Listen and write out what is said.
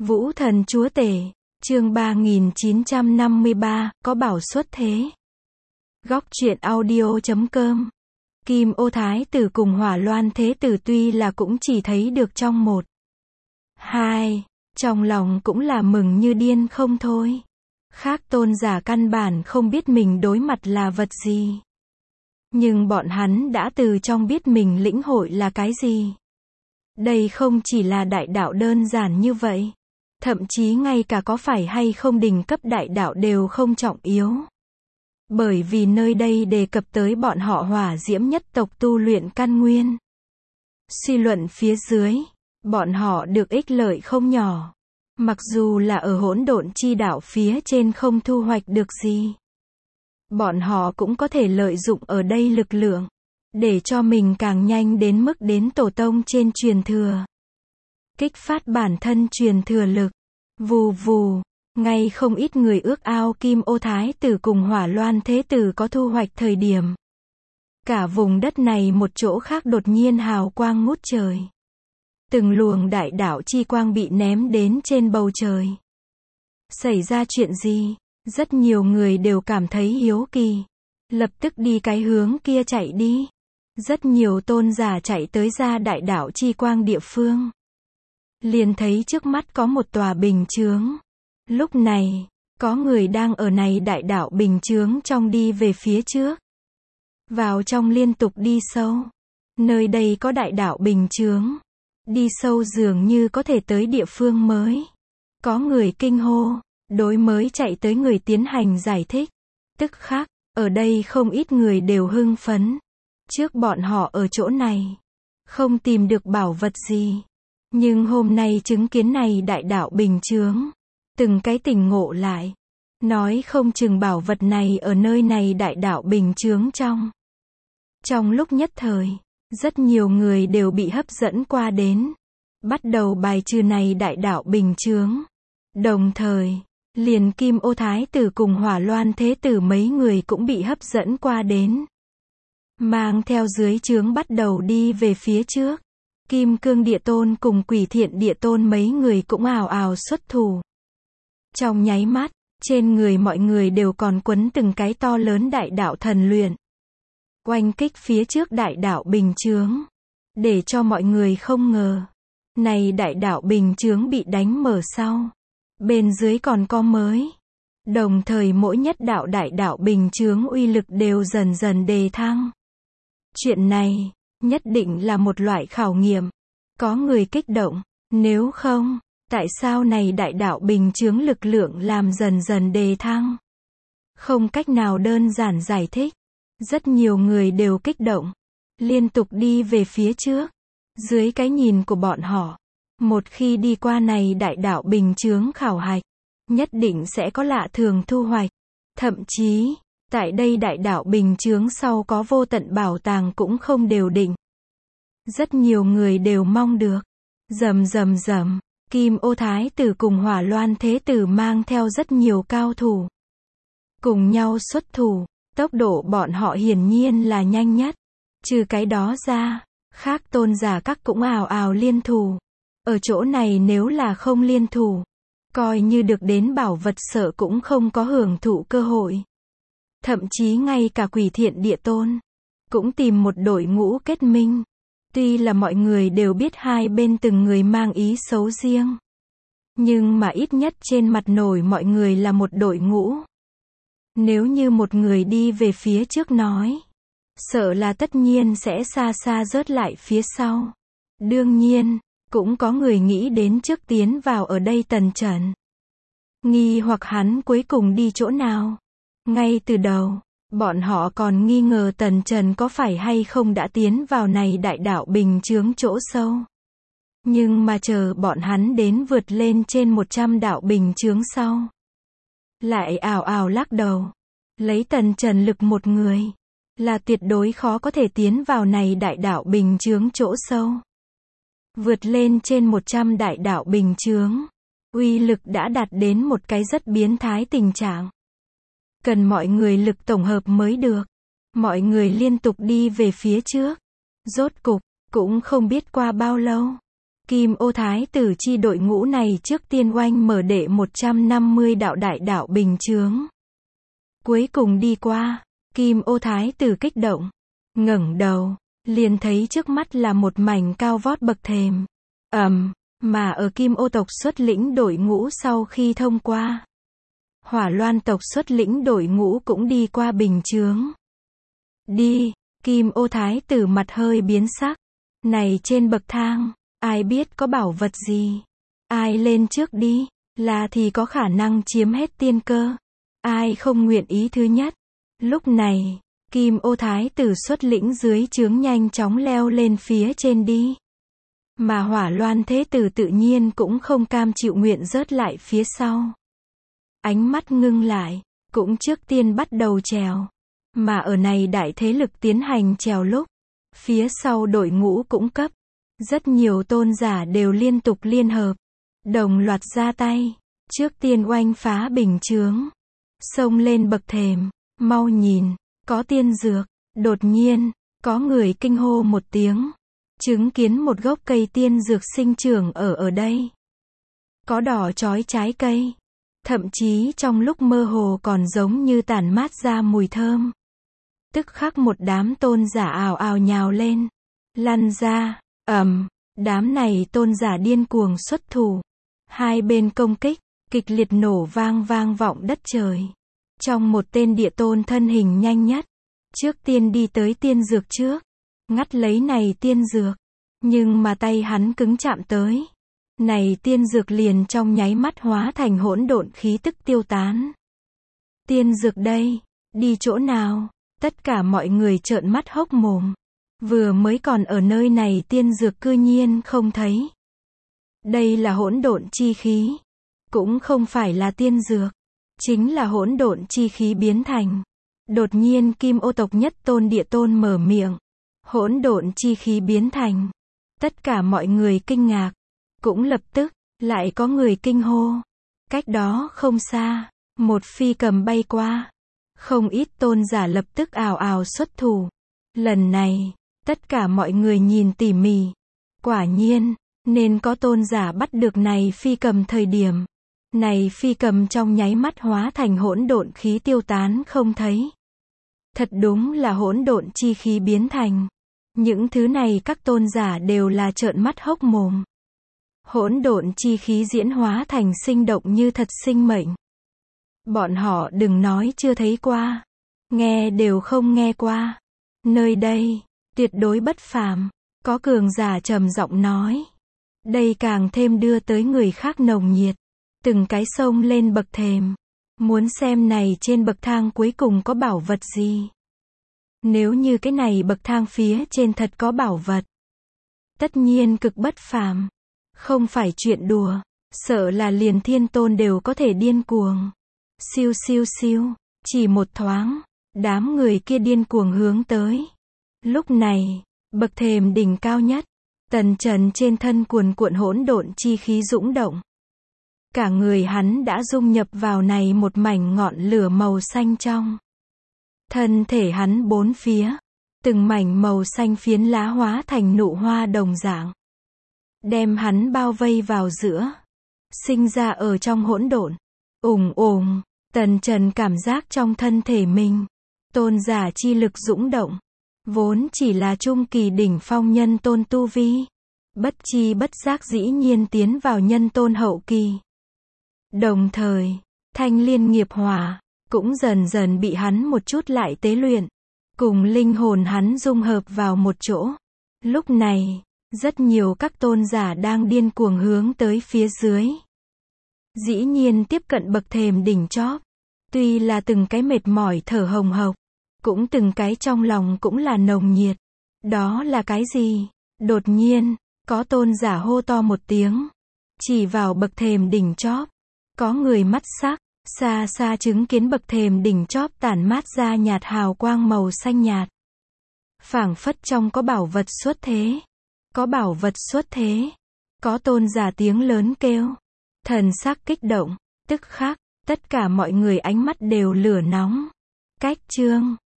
Vũ thần chúa tể, chương 3953, có bảo xuất thế. Góc truyện audio.com. Kim Ô Thái tử cùng Hỏa Loan Thế tử tuy là cũng chỉ thấy được trong một, hai, trong lòng cũng là mừng như điên không thôi. Khác tôn giả căn bản không biết mình đối mặt là vật gì. Nhưng bọn hắn đã từ trong biết mình lĩnh hội là cái gì. Đây không chỉ là đại đạo đơn giản như vậy. Thậm chí ngay cả có phải hay không đỉnh cấp đại đạo đều không trọng yếu. Bởi vì nơi đây đề cập tới bọn họ hỏa diễm nhất tộc tu luyện căn nguyên. Suy luận phía dưới, bọn họ được ích lợi không nhỏ. Mặc dù là ở hỗn độn chi đạo phía trên không thu hoạch được gì. Bọn họ cũng có thể lợi dụng ở đây lực lượng. Để cho mình càng nhanh đến mức đến tổ tông trên truyền thừa. Kích phát bản thân truyền thừa lực. Vù vù, ngay không ít người ước ao Kim Ô Thái tử cùng Hỏa Loan Thế tử có thu hoạch thời điểm. Cả vùng đất này một chỗ khác đột nhiên hào quang ngút trời. Từng luồng đại đạo chi quang bị ném đến trên bầu trời. Xảy ra chuyện gì? Rất nhiều người đều cảm thấy hiếu kỳ. Lập tức đi cái hướng kia chạy đi. Rất nhiều tôn giả chạy tới ra đại đạo chi quang địa phương. Liền thấy trước mắt có một tòa bình chướng. Lúc này, có người đang ở này đại đạo bình chướng trong đi về phía trước. Vào trong liên tục đi sâu. Nơi đây có đại đạo bình chướng. Đi sâu dường như có thể tới địa phương mới. Có người kinh hô, đối mới chạy tới người tiến hành giải thích. Tức khắc, ở đây không ít người đều hưng phấn. Trước bọn họ ở chỗ này, không tìm được bảo vật gì. Nhưng hôm nay chứng kiến này đại đạo bình chướng. Từng cái tỉnh ngộ lại. Nói không chừng bảo vật này ở nơi này đại đạo bình chướng trong. Trong lúc nhất thời, rất nhiều người đều bị hấp dẫn qua đến. Bắt đầu bài trừ này đại đạo bình chướng. Đồng thời, liền Kim Ô Thái tử cùng Hỏa Loan Thế tử mấy người cũng bị hấp dẫn qua đến. Mang theo dưới chướng bắt đầu đi về phía trước. Kim Cương Địa Tôn cùng Quỷ Thiện Địa Tôn mấy người cũng ào ào xuất thủ. Trong nháy mắt, trên người mọi người đều còn quấn từng cái to lớn đại đạo thần luyện. Oanh kích phía trước đại đạo bình chướng. Để cho mọi người không ngờ. Này đại đạo bình chướng bị đánh mở sau. Bên dưới còn có mới. Đồng thời mỗi nhất đạo đại đạo bình chướng uy lực đều dần dần đề thăng. Chuyện này, nhất định là một loại khảo nghiệm. Có người kích động. Nếu không, tại sao này đại đạo bình chướng lực lượng làm dần dần đề thăng? Không cách nào đơn giản giải thích. Rất nhiều người đều kích động. Liên tục đi về phía trước. Dưới cái nhìn của bọn họ. Một khi đi qua này đại đạo bình chướng khảo hạch. Nhất định sẽ có lạ thường thu hoạch. Thậm chí, tại đây đại đạo bình chướng sau có vô tận bảo tàng cũng không đều định. Rất nhiều người đều mong được. Rầm rầm rầm. Kim Ô Thái tử cùng Hỏa Loan Thế tử mang theo rất nhiều cao thủ. Cùng nhau xuất thủ. Tốc độ bọn họ hiển nhiên là nhanh nhất. Trừ cái đó ra, khác tôn giả các cũng ào ào liên thủ. Ở chỗ này nếu là không liên thủ, coi như được đến bảo vật sợ cũng không có hưởng thụ cơ hội. Thậm chí ngay cả Quỷ Thiện Địa Tôn cũng tìm một đội ngũ kết minh. Tuy là mọi người đều biết hai bên từng người mang ý xấu riêng. Nhưng mà ít nhất trên mặt nổi mọi người là một đội ngũ. Nếu như một người đi về phía trước nói, sợ là tất nhiên sẽ xa xa rớt lại phía sau. Đương nhiên, cũng có người nghĩ đến trước tiến vào ở đây Tần Trần. Nghi hoặc hắn cuối cùng đi chỗ nào. Ngay từ đầu, bọn họ còn nghi ngờ Tần Trần có phải hay không đã tiến vào này đại đạo bình chướng chỗ sâu. Nhưng mà chờ bọn hắn đến vượt lên trên 100 đạo bình chướng sau. Lại ào ào lắc đầu. Lấy Tần Trần lực một người. Là tuyệt đối khó có thể tiến vào này đại đạo bình chướng chỗ sâu. Vượt lên trên 100 đại đạo bình chướng. Uy lực đã đạt đến một cái rất biến thái tình trạng. Cần mọi người lực tổng hợp mới được. Mọi người liên tục đi về phía trước. Rốt cục, cũng không biết qua bao lâu. Kim Ô Thái tử chi đội ngũ này trước tiên oanh mở đệ 150 đạo đại đạo bình chướng. Cuối cùng đi qua, Kim Ô Thái tử kích động, ngẩng đầu, liền thấy trước mắt là một mảnh cao vót bậc thềm. Mà ở Kim Ô tộc xuất lĩnh đội ngũ sau khi thông qua, Hỏa Loan tộc xuất lĩnh đội ngũ cũng đi qua bình chướng. Đi, Kim Ô Thái tử mặt hơi biến sắc. Này trên bậc thang, ai biết có bảo vật gì? Ai lên trước đi, là thì có khả năng chiếm hết tiên cơ. Ai không nguyện ý thứ nhất? Lúc này, Kim Ô Thái tử xuất lĩnh dưới chướng nhanh chóng leo lên phía trên đi. Mà Hỏa Loan Thế tử tự nhiên cũng không cam chịu nguyện rớt lại phía sau. Ánh mắt ngưng lại, cũng trước tiên bắt đầu trèo. Mà ở này đại thế lực tiến hành trèo lúc, phía sau đội ngũ cũng cấp. Rất nhiều tôn giả đều liên tục liên hợp, đồng loạt ra tay, trước tiên oanh phá bình chướng. Xông lên bậc thềm, mau nhìn, có tiên dược. Đột nhiên, có người kinh hô một tiếng. Chứng kiến một gốc cây tiên dược sinh trưởng ở đây. Có đỏ chói trái cây. Thậm chí trong lúc mơ hồ còn giống như tản mát ra mùi thơm. Tức khắc một đám tôn giả ào ào nhào lên. Lăn ra, đám này tôn giả điên cuồng xuất thủ. Hai bên công kích, kịch liệt nổ vang vọng đất trời. Trong một tên địa tôn thân hình nhanh nhất. Trước tiên đi tới tiên dược trước. Ngắt lấy này tiên dược. Nhưng mà tay hắn cứng chạm tới. Này tiên dược liền trong nháy mắt hóa thành hỗn độn khí tức tiêu tán. Tiên dược đây, đi chỗ nào? Tất cả mọi người trợn mắt hốc mồm. Vừa mới còn ở nơi này tiên dược cư nhiên không thấy. Đây là hỗn độn chi khí. Cũng không phải là tiên dược. Chính là hỗn độn chi khí biến thành. Đột nhiên Kim Ô tộc nhất tôn địa tôn mở miệng. Hỗn độn chi khí biến thành. Tất cả mọi người kinh ngạc. Cũng lập tức, lại có người kinh hô. Cách đó không xa, một phi cầm bay qua. Không ít tôn giả lập tức ào ào xuất thủ. Lần này, tất cả mọi người nhìn tỉ mỉ. Quả nhiên, nên có tôn giả bắt được này phi cầm thời điểm. Này phi cầm trong nháy mắt hóa thành hỗn độn khí tiêu tán không thấy. Thật đúng là hỗn độn chi khí biến thành. Những thứ này các tôn giả đều là trợn mắt hốc mồm. Hỗn độn chi khí diễn hóa thành sinh động như thật sinh mệnh. Bọn họ đừng nói chưa thấy qua, nghe đều không nghe qua. Nơi đây, tuyệt đối bất phàm, có cường giả trầm giọng nói. Đây càng thêm đưa tới người khác nồng nhiệt. Từng cái xông lên bậc thềm. Muốn xem này trên bậc thang cuối cùng có bảo vật gì. Nếu như cái này bậc thang phía trên thật có bảo vật. Tất nhiên cực bất phàm. Không phải chuyện đùa. Sợ là liền thiên tôn đều có thể điên cuồng. Siêu siêu siêu. Chỉ một thoáng. Đám người kia điên cuồng hướng tới. Lúc này, bậc thềm đỉnh cao nhất. Tần Trần trên thân cuồn cuộn hỗn độn chi khí dũng động. Cả người hắn đã dung nhập vào này một mảnh ngọn lửa màu xanh trong. Thân thể hắn bốn phía. Từng mảnh màu xanh phiến lá hóa thành nụ hoa đồng dạng. Đem hắn bao vây vào giữa. Sinh ra ở trong hỗn độn. Tần Trần cảm giác trong thân thể mình. Tôn giả chi lực dũng động. Vốn chỉ là trung kỳ đỉnh phong nhân tôn tu vi. Bất chi bất giác dĩ nhiên tiến vào nhân tôn hậu kỳ. Đồng thời, thanh liên nghiệp hỏa, cũng dần dần bị hắn một chút lại tế luyện. Cùng linh hồn hắn dung hợp vào một chỗ. Lúc này, rất nhiều các tôn giả đang điên cuồng hướng tới phía dưới. Dĩ nhiên tiếp cận bậc thềm đỉnh chóp. Tuy là từng cái mệt mỏi thở hồng hộc. Cũng từng cái trong lòng cũng là nồng nhiệt. Đó là cái gì? Đột nhiên, có tôn giả hô to một tiếng. Chỉ vào bậc thềm đỉnh chóp. Có người mắt sắc, xa xa chứng kiến bậc thềm đỉnh chóp tản mát ra nhạt hào quang màu xanh nhạt. Phảng phất trong có bảo vật xuất thế. Có bảo vật xuất thế. Có tôn giả tiếng lớn kêu. Thần sắc kích động, tức khắc, tất cả mọi người ánh mắt đều lửa nóng. Cách chương